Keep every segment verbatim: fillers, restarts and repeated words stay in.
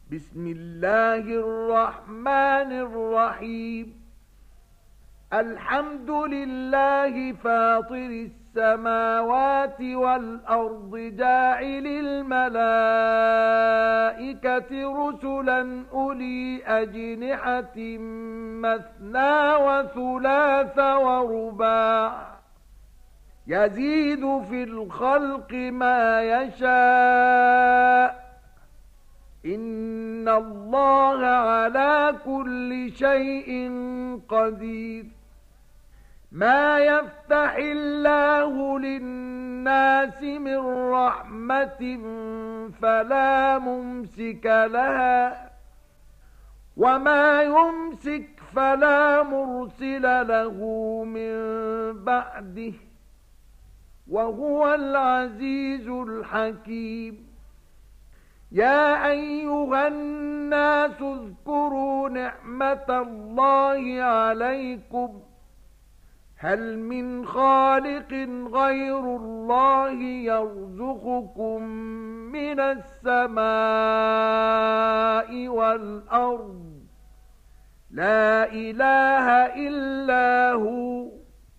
بسم الله الرحمن الرحيم الحمد لله فاطر السماوات والأرض جاعل الملائكة رسلا أولي أجنحة مثنى وثلاث ورباع يزيد في الخلق ما يشاء إن الله على كل شيء قدير ما يفتح الله للناس من رحمة فلا ممسك لها وما يمسك فلا مرسل له من بعده وهو العزيز الحكيم يا أيها الناس اذكروا نعمة الله عليكم هل من خالق غير الله يرزقكم من السماء والأرض لا إله إلا هو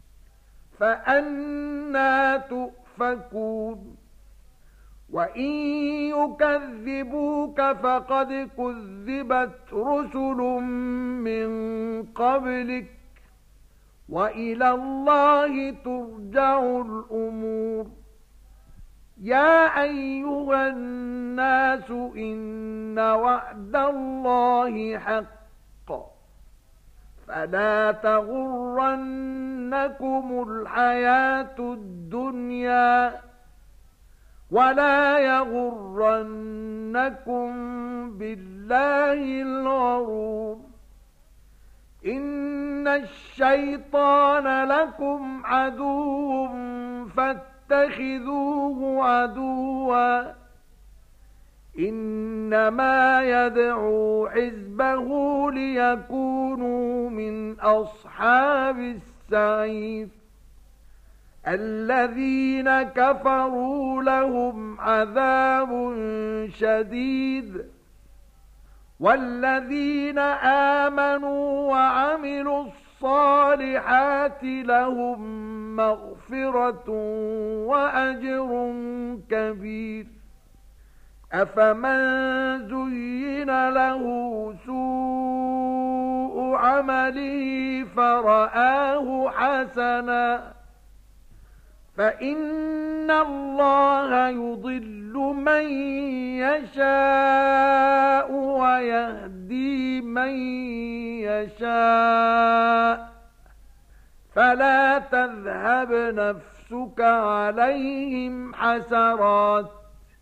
فأنى تؤفكون وَإِن يُكَذِّبُوكَ فَقَدْ كُذِّبَتْ رُسُلٌ مِّن قَبْلِكَ وَإِلَى اللَّهِ تُرْجَعُ الْأُمُورُ يَا أَيُّهَا النَّاسُ إِنَّ وَعْدَ اللَّهِ حَقٌّ فَلَا تَغُرَّنَّكُمُ الْحَيَاةُ الدُّنْيَا ولا يغرنكم بالله الغرور إن الشيطان لكم عدو فاتخذوه عدوا إنما يدعو حزبه ليكونوا من أصحاب السعير الذين كفروا لهم عذاب شديد والذين آمنوا وعملوا الصالحات لهم مغفرة وأجر كبير أفمن زين له سوء عمله فرآه حسنا فإن الله يضل من يشاء ويهدي من يشاء فلا تذهب نفسك عليهم حسرات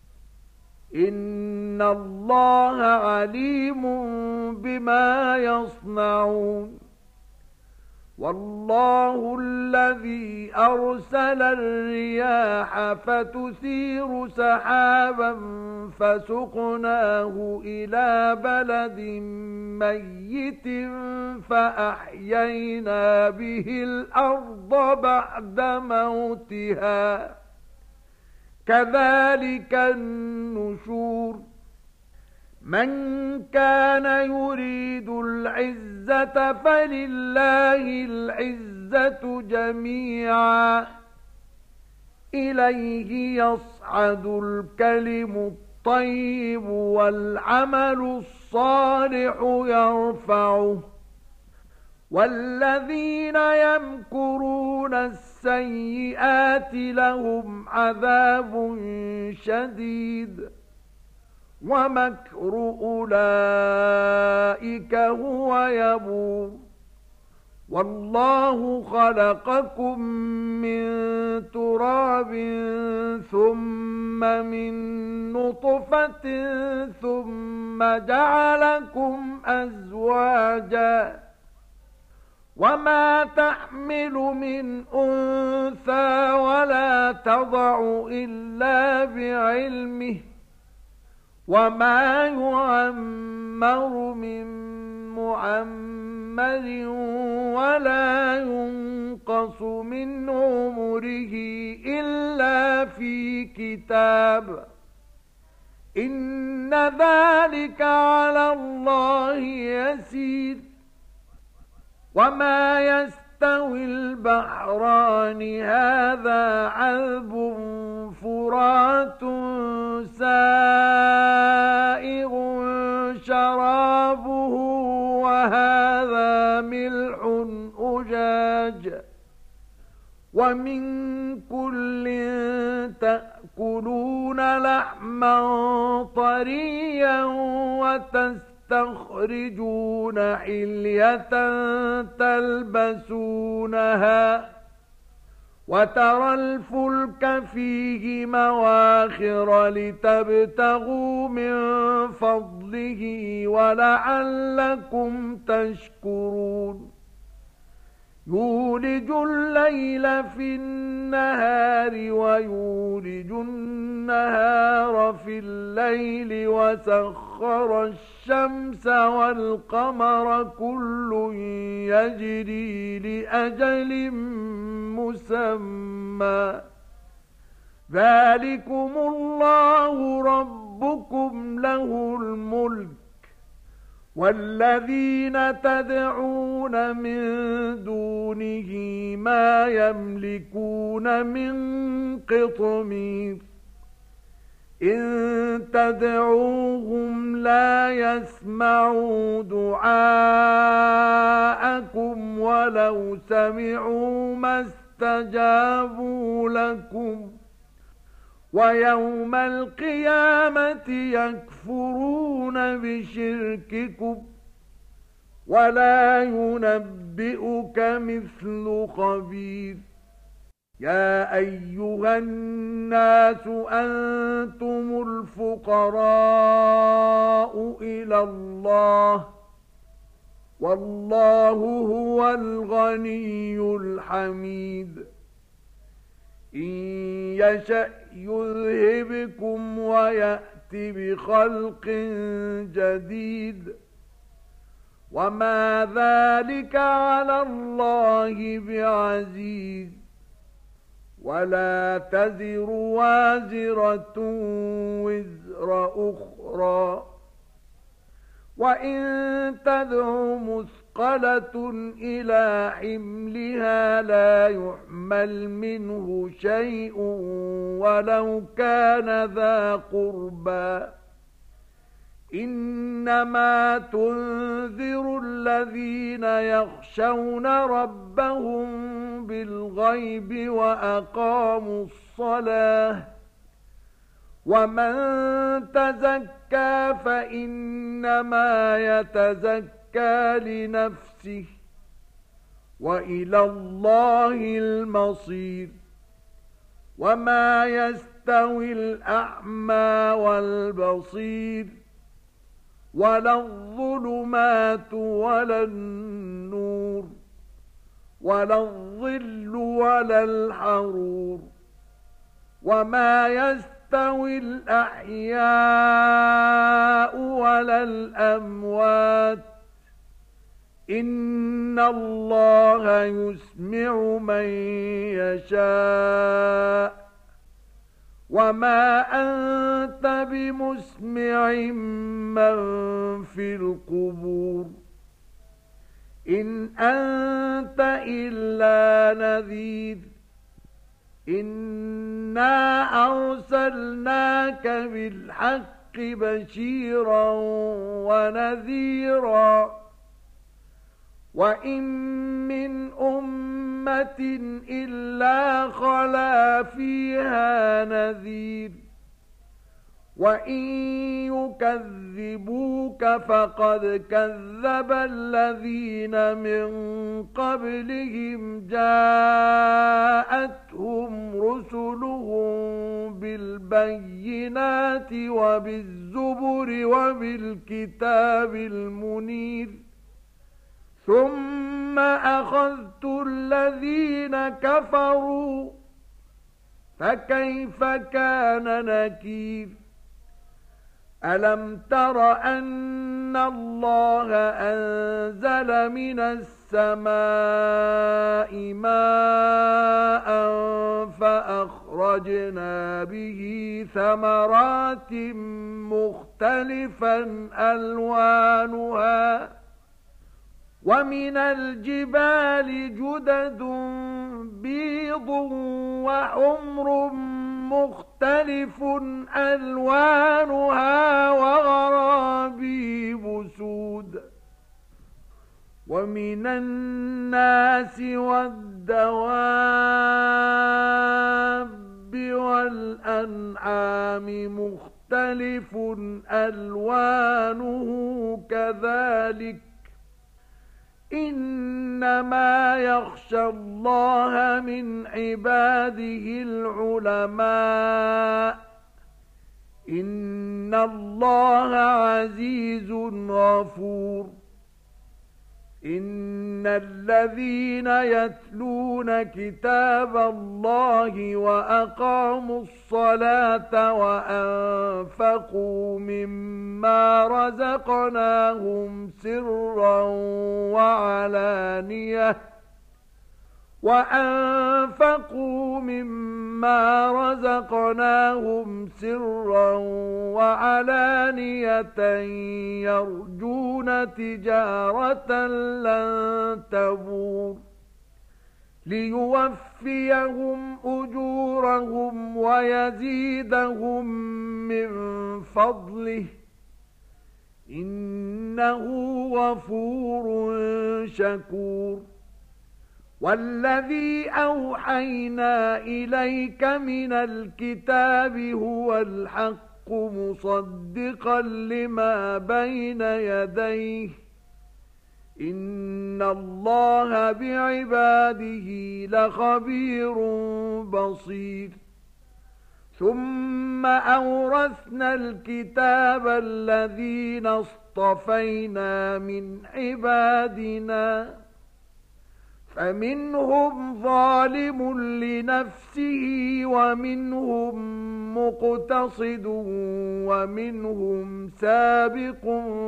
إن الله عليم بما يصنعون والله الذي أرسل الرياح فتثير سحابا فسقناه إلى بلد ميت فأحيينا به الأرض بعد موتها كذلك النشور من كان يريد العزة فلله العزة جميعا إليه يصعد الكلم الطيب والعمل الصالح يرفعه والذين يمكرون السيئات لهم عذاب شديد ومكر أولئك هو يبور والله خلقكم من تراب ثم من نطفة ثم جعلكم أزواجا وما تحمل من أنثى ولا تضع إلا بعلمه وما يعمر من معمر ولا ينقص من عمره إلا في كتاب إن إن ذلك على الله يسير. وما يستوي البحران هذا عذب فرات سائغ شرابه وهذا ملح أجاج ومن كل تأكلون لحما طريا وتستخرجون حلية تلبسونها وترى الفلك فيه مواخر لتبتغوا من فضله ولعلكم تشكرون. يولج الليل في النهار ويولج النهار في الليل وسخر الشمس والقمر كل يجري لأجل مسمى ذلكم الله ربكم له الملك والذين تدعون من دونه ما يملكون من قطمير إن تدعوهم لا يسمعوا دعاءكم ولو سمعوا ما استجابوا لكم ويوم القيامة يكفرون بشرككم ولا ينبئك مثل خبير. يا أيها الناس أنتم الفقراء إلى الله والله هو الغني الحميد. إن يشأ يذهبكم ويأت بخلق جديد وما ذلك على الله بعزيز. ولا تزر وازرة وزر أخرى وإن تدع مثقلة إلى حملها لا يحمل منه شيء ولو كان ذا قربى إنما تنذر الذين يخشون ربهم بالغيب وأقاموا الصلاة ومن تزكى فإنما يتزكى لنفسه وإلى الله المصير. وما يستوي الأعمى والبصير ولا الظلمات ولا النور ولا الظل ولا الحرور وما يستوي الأحياء ولا الأموات إن الله يسمع من يشاء وما أنت بمسمع من في القبور إن أنت إلا نذير إنا أرسلناك بالحق بشيرا ونذيرا وإن من أمة إلا خلا فيها نذير وإن يكذبوك فقد كذب الذين من قبلهم جاءتهم رسلهم بالبينات وبالزبر وبالكتاب المنير ثم أخذت الذين كفروا فكيف كان نكير. ألم تر أن الله أنزل من السماء ماء فأخرجنا به ثمرات مختلفا ألوانها ومن الجبال جدد بيض وحمر مختلف ألوانها وغرابيب سود ومن الناس والدواب والأنعام مختلف ألوانه كذلك إنما يخشى الله من عباده العلماء إن الله عزيز غفور إن الذين يتلون كتاب الله وأقاموا الصلاة وأنفقوا مما رزقناهم سرا وعلانية وأنفقوا مما رزقناهم سرا وعلانية يرجون تجارة لن تبور ليوفيهم أجورهم ويزيدهم من فضله إنه غفور شكور والذي أوحينا إليك من الكتاب هو الحق مصدقا لما بين يديه إن الله بعباده لخبير بصير ثم أورثنا الكتاب الذين اصطفينا من عبادنا فمنهم ظالم لنفسه ومنهم مقتصد ومنهم سابق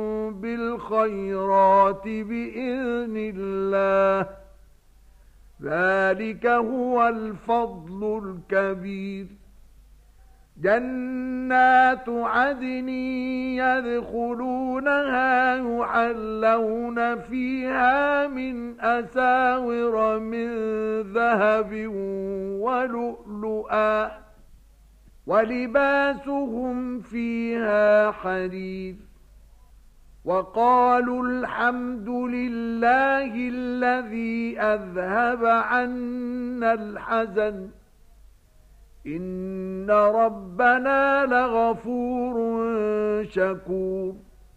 بالخيرات بإذن الله ذلك هو الفضل الكبير جنات عدن يدخلونها يحلون فيها من أساور من ذهب ولؤلؤا ولباسهم فيها حرير وقالوا الحمد لله الذي أذهب عنا الحزن إن ربنا لغفور شكور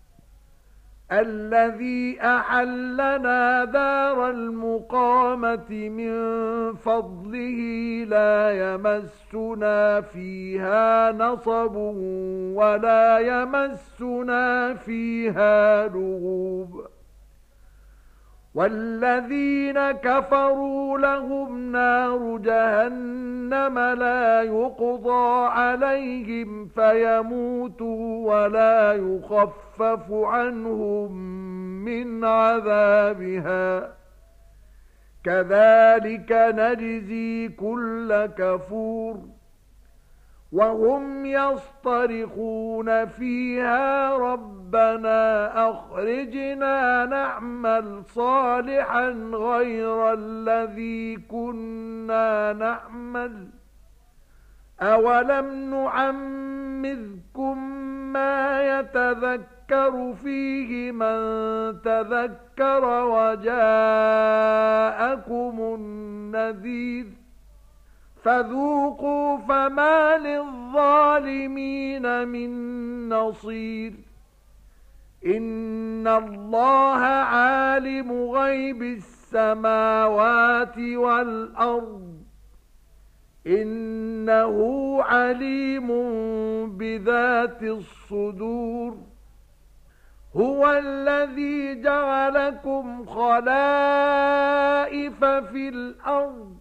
الذي أحلنا دار المقامة من فضله لا يمسنا فيها نصب ولا يمسنا فيها لغوب والذين كفروا لهم نار جهنم لا يقضى عليهم فيموتوا ولا يخفف عنهم من عذابها كذلك نجزي كل كفور وهم يصطرخون فيها ربنا أخرجنا نعمل صالحا غير الذي كنا نعمل أولم نعمركم ما يتذكر فيه من تذكر وجاءكم النذير فذوقوا فما للظالمين من نصير إن الله عالم غيب السماوات والأرض إنه عليم بذات الصدور هو الذي جعلكم خلائف في الأرض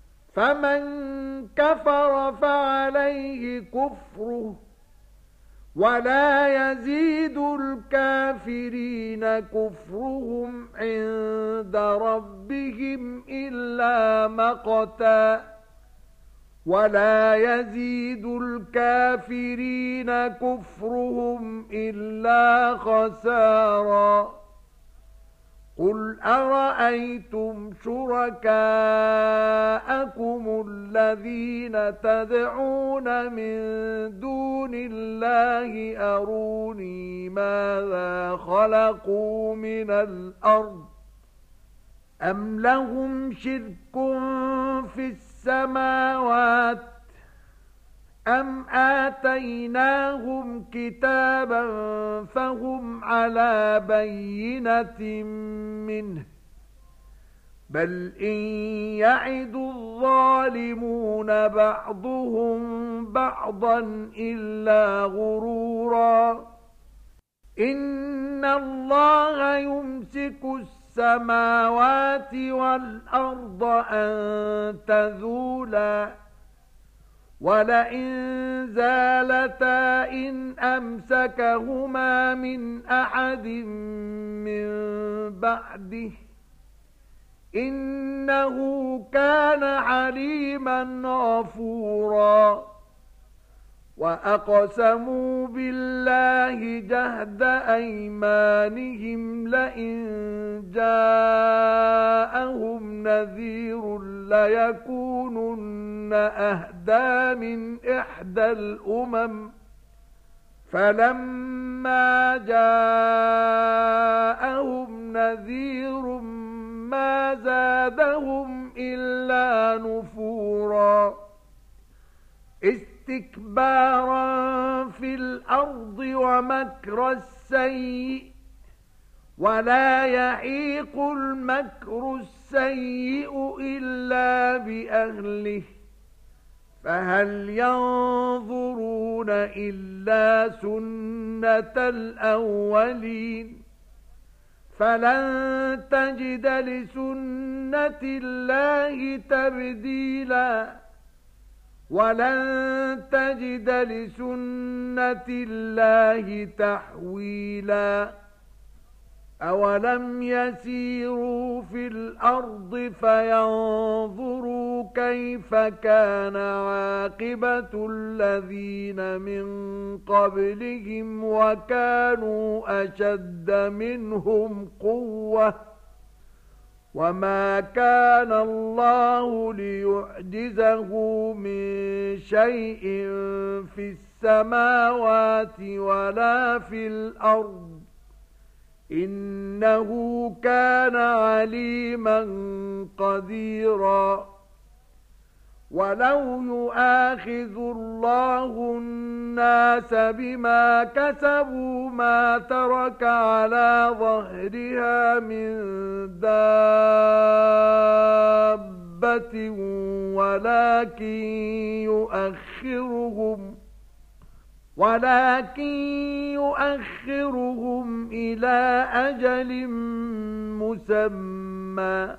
فمن كفر فعليه كفره ولا يزيد الكافرين كفرهم عند ربهم إلا مقتا ولا يزيد الكافرين كفرهم إلا خسارا قل أرأيتم شركاءكم الذين تدعون من دون الله أروني ماذا خلقوا من الأرض أم لهم شرك في السماوات أم آتيناهم كتابا فهم على بينة منه بل إن يعد الظالمون بعضهم بعضا إلا غرورا إن الله يمسك السماوات والأرض أن تزولا ولئن زالتا إن أمسكهما من أحد من بعده إنه كان عليما غفورا وأقسموا بالله جهد أيمانهم لئن جاءهم نذير ليكونن أهدى من إحدى الأمم فلما جاءهم نذير ما زادهم إلا نفورا استكبارا في الأرض ومكر السيء ولا يحيق المكر السيء إلا بأهله فهل ينظرون إلا سنة الأولين فلن تجد لسنة الله تبديلا ولن تجد لسنة الله تحويلا أولم يسيروا في الأرض فينظروا كيف كان عاقبة الذين من قبلهم وكانوا أشد منهم قوة وما كان الله ليعجزه من شيء في السماوات ولا في الأرض إنه كان عليما قديرا ولو يؤاخذ الله الناس بما كسبوا ما ترك على ظهرها من دابة ولكن يؤخرهم ولكن يؤخرهم إلى أجل مسمى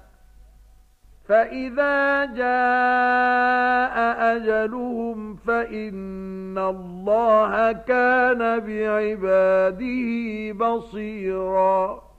فإذا جاء أجلهم فإن الله كان بعباده بصيراً